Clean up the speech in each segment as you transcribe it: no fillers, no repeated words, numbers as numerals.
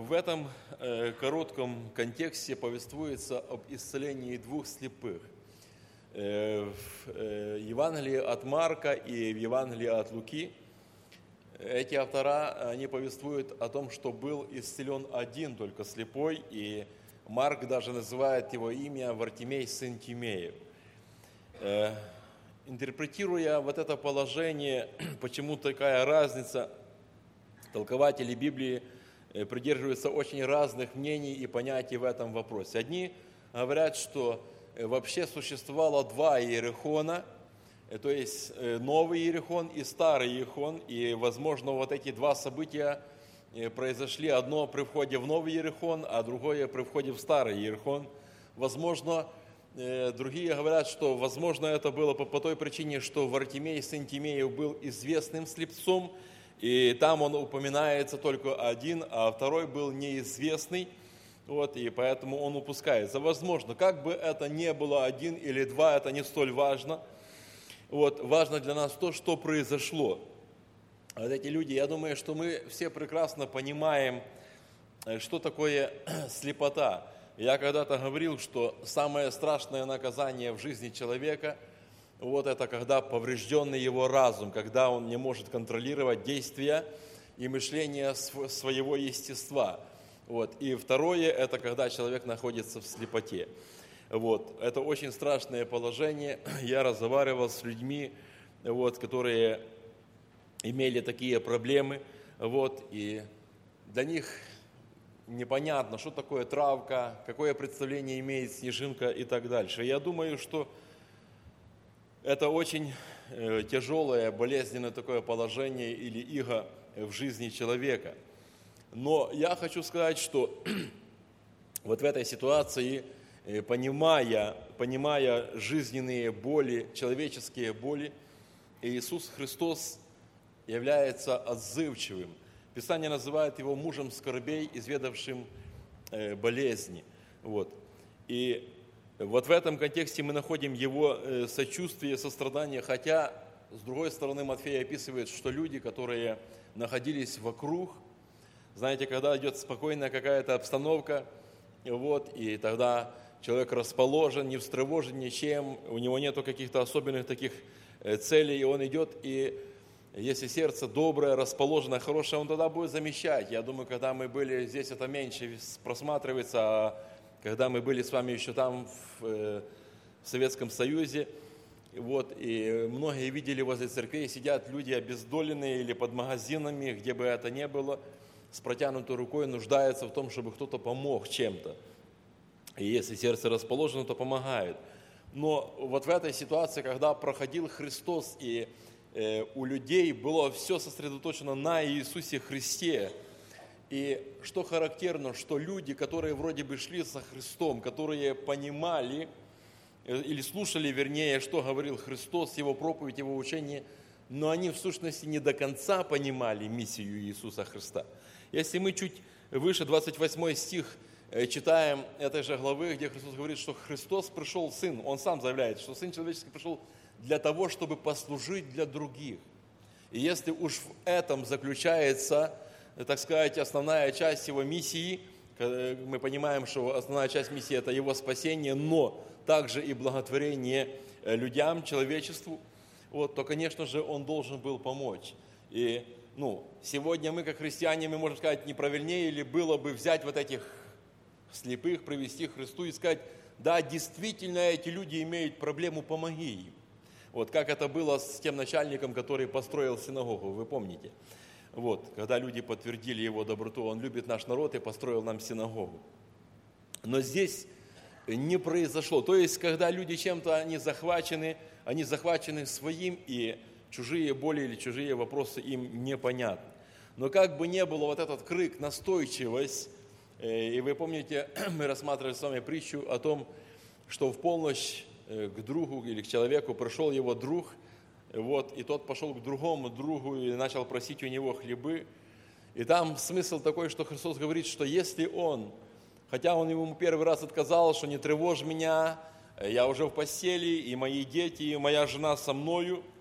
В этом коротком контексте повествуется об исцелении двух слепых. В Евангелии от Марка и в Евангелии от Луки эти автора, они повествуют о том, что был исцелен один только слепой, и Марк даже называет его имя Вартимей, сын Тимеев. Интерпретируя вот это положение, почему такая разница, толкователи Библии придерживаются очень разных мнений и понятий в этом вопросе. Одни говорят, что вообще существовало два иерихона, то есть новый иерихон и старый иерихон, и, возможно, вот эти два события произошли, одно при входе в новый иерихон, а другое при входе в старый иерихон. Возможно, другие говорят, что, возможно, это было по той причине, что Вартимей, сын Тимеев, был известным слепцом, и там он упоминается только один, а второй был неизвестный, и поэтому он упускается. Возможно, как бы это ни было один или два, это не столь важно. Важно для нас то, что произошло. Вот эти люди, я думаю, что мы все прекрасно понимаем, что такое слепота. Я когда-то говорил, что самое страшное наказание в жизни человека, это когда поврежденный его разум, когда он не может контролировать действия и мышление своего естества. И второе, это когда человек находится в слепоте. Это очень страшное положение. Я разговаривал с людьми, которые имели такие проблемы, и для них непонятно, что такое травка, какое представление имеет снежинка и так дальше. Я думаю, что это очень тяжелое, болезненное такое положение или иго в жизни человека. Но я хочу сказать, что в этой ситуации, понимая жизненные боли, человеческие боли, Иисус Христос является отзывчивым. Писание называет его мужем скорбей, изведавшим болезни. И в этом контексте мы находим его сочувствие, сострадание, хотя, с другой стороны, Матфей описывает, что люди, которые находились вокруг, знаете, когда идет спокойная какая-то обстановка, и тогда человек расположен, не встревожен ничем, у него нету каких-то особенных таких целей, и он идет, и если сердце доброе, расположенное, хорошее, он тогда будет замечать. Я думаю, когда мы были здесь, это меньше просматривается, а когда мы были с вами еще там, в Советском Союзе, и многие видели возле церквей, сидят люди обездоленные или под магазинами, где бы это ни было, с протянутой рукой, нуждаются в том, чтобы кто-то помог чем-то. И если сердце расположено, то помогает. Но в этой ситуации, когда проходил Христос, и у людей было все сосредоточено на Иисусе Христе, и что характерно, что люди, которые вроде бы шли за Христом, которые понимали, или слушали, вернее, что говорил Христос, Его проповедь, Его учение, но они в сущности не до конца понимали миссию Иисуса Христа. Если мы чуть выше, 28 стих, читаем этой же главы, где Христос говорит, что Христос пришел, Сын, Он сам заявляет, что Сын Человеческий пришел для того, чтобы послужить для других. И если уж в этом заключается, так сказать, основная часть Его миссии, мы понимаем, что основная часть миссии – это Его спасение, но также и благотворение людям, человечеству, то, конечно же, Он должен был помочь. И сегодня мы, как христиане, мы можем сказать, не правильнее ли было бы взять этих слепых, привести к Христу и сказать, да, действительно, эти люди имеют проблему, помоги им. Как это было с тем начальником, который построил синагогу, вы помните. Когда люди подтвердили его доброту, он любит наш народ и построил нам синагогу. Но здесь не произошло. То есть, когда люди чем-то они захвачены своим, и чужие боли или чужие вопросы им непонятны. Но как бы ни было этот крик, настойчивость, и вы помните, мы рассматривали с вами притчу о том, что в полночь к другу или к человеку пришел его друг, и тот пошел к другому другу и начал просить у него хлебы. И там смысл такой, что Христос говорит, что если он, хотя он ему первый раз отказал, что не тревожь меня, я уже в постели, и мои дети, и моя жена со мною,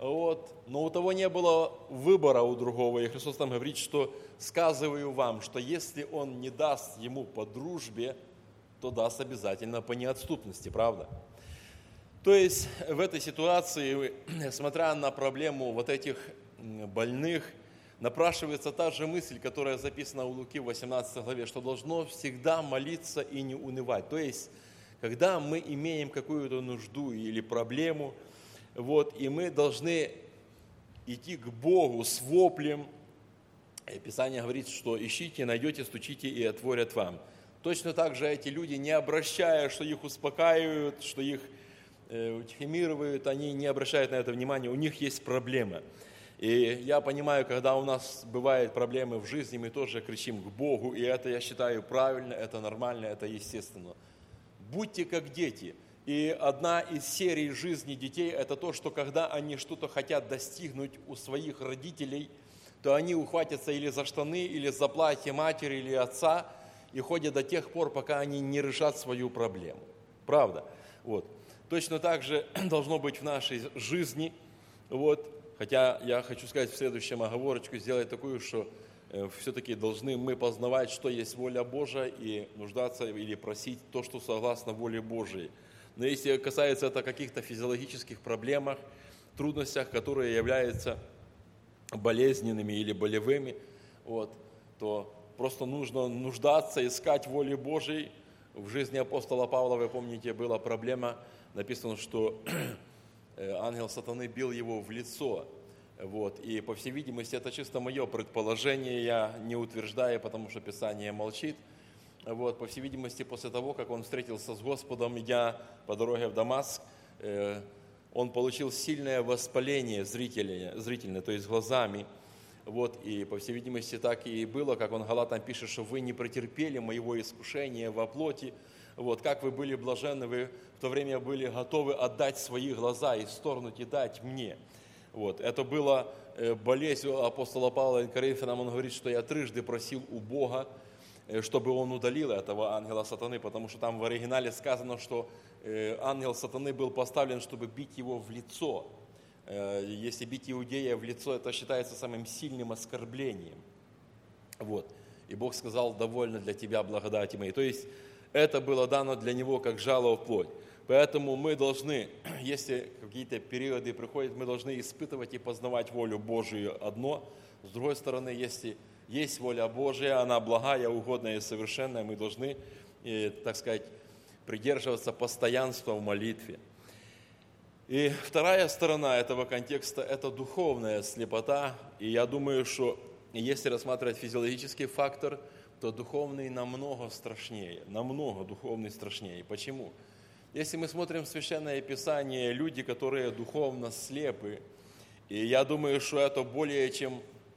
Вот. Но у того не было выбора у другого. И Христос там говорит, что сказываю вам, что если он не даст ему по дружбе, то даст обязательно по неотступности, правда? То есть в этой ситуации, смотря на проблему вот этих больных, напрашивается та же мысль, которая записана у Луки в 18 главе, что должно всегда молиться и не унывать. То есть, когда мы имеем какую-то нужду или проблему, вот, и мы должны идти к Богу с воплем. И Писание говорит, что ищите, найдете, стучите и отворят вам. Точно так же эти люди, не обращая, что их успокаивают, что их утихомиривают, они не обращают на это внимания, у них есть проблема. И я понимаю, когда у нас бывают проблемы в жизни, мы тоже кричим к Богу, и это, я считаю, правильно, это нормально, это естественно. Будьте как дети. И одна из серий жизни детей – это то, что когда они что-то хотят достигнуть у своих родителей, то они ухватятся или за штаны, или за платье матери или отца и ходят до тех пор, пока они не решат свою проблему. Правда? Вот. Точно так же должно быть в нашей жизни. Вот. Хотя я хочу сказать в следующем оговорочку, сделать такую, что все-таки должны мы познавать, что есть воля Божия, и нуждаться или просить то, что согласно воле Божией. Но если касается это каких-то физиологических проблемах, трудностях, которые являются болезненными или болевыми, вот, то просто нужно нуждаться, искать воли Божией. В жизни апостола Павла, вы помните, была проблема, написано, что ангел сатаны бил его в лицо. Вот, и, по всей видимости, это чисто мое предположение, я не утверждаю, потому что Писание молчит. Вот, по всей видимости, после того, как он встретился с Господом, идя по дороге в Дамаск, он получил сильное воспаление зрительное, то есть глазами. Вот, и, по всей видимости, так и было, как он Галатам пишет, что вы не претерпели моего искушения во плоти. Вот, как вы были блаженны, вы в то время были готовы отдать свои глаза, исторгнуть и дать мне. Вот, это была болезнь апостола Павла Коринфянам, он говорит, что я трижды просил у Бога, чтобы он удалил этого ангела сатаны, потому что там в оригинале сказано, что ангел сатаны был поставлен, чтобы бить его в лицо. Если бить иудея в лицо, это считается самым сильным оскорблением. Вот. И Бог сказал, довольно для тебя благодати моей. То есть это было дано для него как жало в плоть. Поэтому мы должны, если какие-то периоды приходят, мы должны испытывать и познавать волю Божию одно. С другой стороны, если есть воля Божия, она благая, угодная и совершенная, мы должны, так сказать, придерживаться постоянства в молитве. И вторая сторона этого контекста – это духовная слепота. И я думаю, что если рассматривать физиологический фактор, то духовный намного страшнее, намного духовный страшнее. Почему? Если мы смотрим в Священное Писание, люди, которые духовно слепы, и я думаю, что это более чем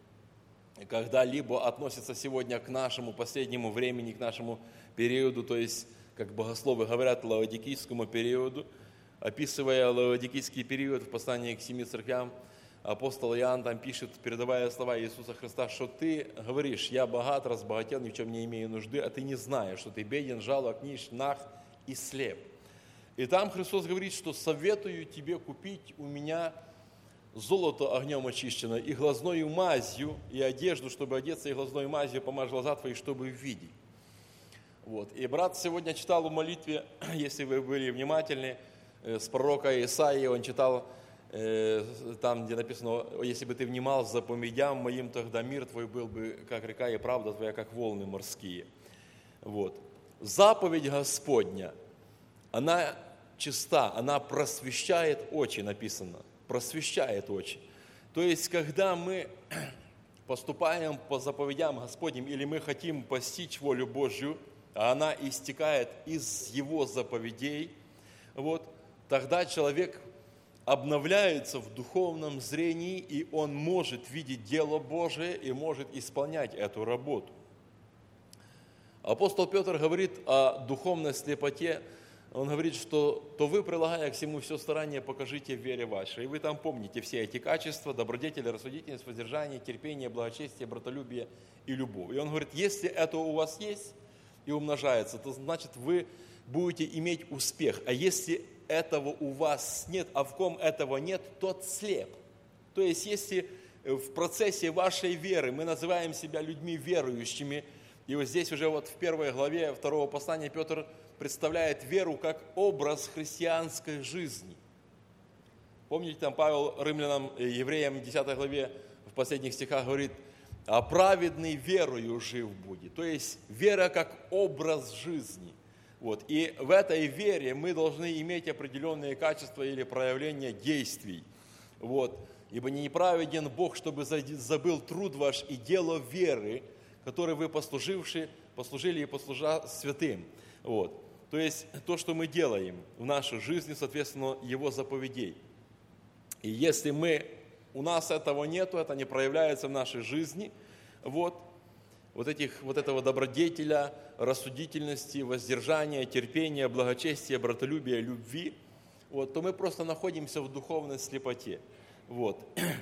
когда-либо относится сегодня к нашему последнему времени, к нашему периоду, то есть, как богословы говорят, лаодикийскому периоду. Описывая лаодикийский период в послании к 7 церквям, апостол Иоанн там пишет, передавая слова Иисуса Христа, что ты говоришь, я богат, разбогател, ни в чем не имею нужды, а ты не знаешь, что ты беден, жалок, нищ, наг и слеп. И там Христос говорит, что советую тебе купить у меня золото огнем очищенное и глазною мазью, и одежду, чтобы одеться, и глазной мазью помажь глаза твои, чтобы видеть. Вот. И брат сегодня читал в молитве, если вы были внимательны, с пророка Исаии, он читал там, где написано, если бы ты внимал заповедям моим, тогда мир твой был бы, как река, и правда твоя, как волны морские. Вот. Заповедь Господня, она чиста, она просвещает очи, написано. Просвещает очи. То есть, когда мы поступаем по заповедям Господним, или мы хотим постичь волю Божью, а она истекает из Его заповедей, вот, тогда человек обновляется в духовном зрении, и он может видеть дело Божие и может исполнять эту работу. Апостол Петр говорит о духовной слепоте. Он говорит, что то вы, прилагая к всему все старание, покажите в вере вашей. И вы там помните все эти качества: добродетель, рассудительность, воздержание, терпение, благочестие, братолюбие и любовь. И он говорит, если это у вас есть и умножается, то значит вы будете иметь успех. А если этого у вас нет, а в ком этого нет, тот слеп. То есть, если в процессе вашей веры мы называем себя людьми верующими, и вот здесь уже вот в 1 главе 2 послания Петр представляет веру как образ христианской жизни. Помните, там Павел римлянам, евреям, 10 главе, в последних стихах говорит, а праведный верою жив будет. То есть вера как образ жизни. Вот. И в этой вере мы должны иметь определенные качества или проявления действий. Вот. Ибо не неправеден Бог, чтобы забыл труд ваш и дело веры, который вы послужили и послужа святым. Вот. То есть то, что мы делаем в нашей жизни, соответственно, Его заповедей. И если у нас этого нету, это не проявляется в нашей жизни, вот этого добродетеля, рассудительности, воздержания, терпения, благочестия, братолюбия, любви, вот, то мы просто находимся в духовной слепоте. Вот.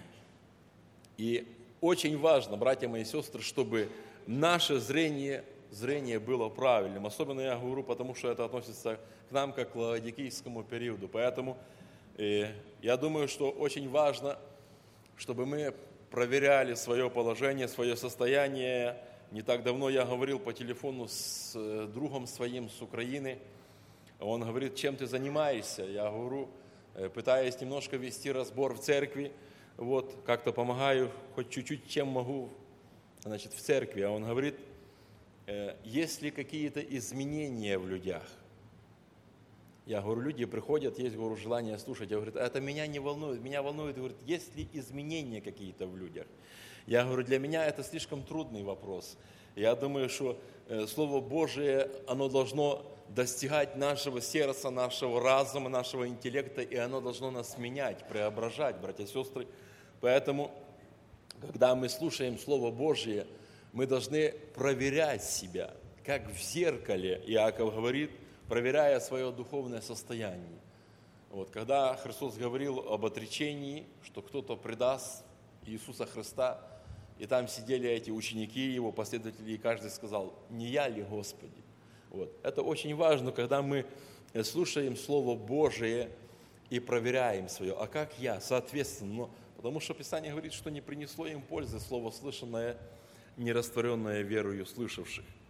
И очень важно, братья мои и сестры, чтобы наше зрение было правильным. Особенно я говорю, потому что это относится к нам, как к ладикийскому периоду. Поэтому я думаю, что очень важно, чтобы мы проверяли свое положение, свое состояние. Не так давно я говорил по телефону с другом своим с Украины. Он говорит, чем ты занимаешься? Я говорю, пытаюсь немножко вести разбор в церкви, вот, как-то помогаю, хоть чуть-чуть, чем могу, в церкви. А он говорит, есть ли какие-то изменения в людях? Я говорю, люди приходят, есть, говорю, желание слушать. Я говорю, это меня не волнует. Меня волнует, говорит, есть ли изменения какие-то в людях? Я говорю, для меня это слишком трудный вопрос. Я думаю, что Слово Божие, оно должно достигать нашего сердца, нашего разума, нашего интеллекта, и оно должно нас менять, преображать, братья и сестры. Поэтому, когда мы слушаем Слово Божие, мы должны проверять себя, как в зеркале, Иаков говорит, проверяя свое духовное состояние. Вот, когда Христос говорил об отречении, что кто-то предаст Иисуса Христа, и там сидели эти ученики, его последователи, и каждый сказал, не я ли, Господи? Вот. Это очень важно, когда мы слушаем Слово Божие и проверяем свое. А как я? Соответственно, потому что Писание говорит, что не принесло им пользы Слово слышанное, не растворенное верою слышавших.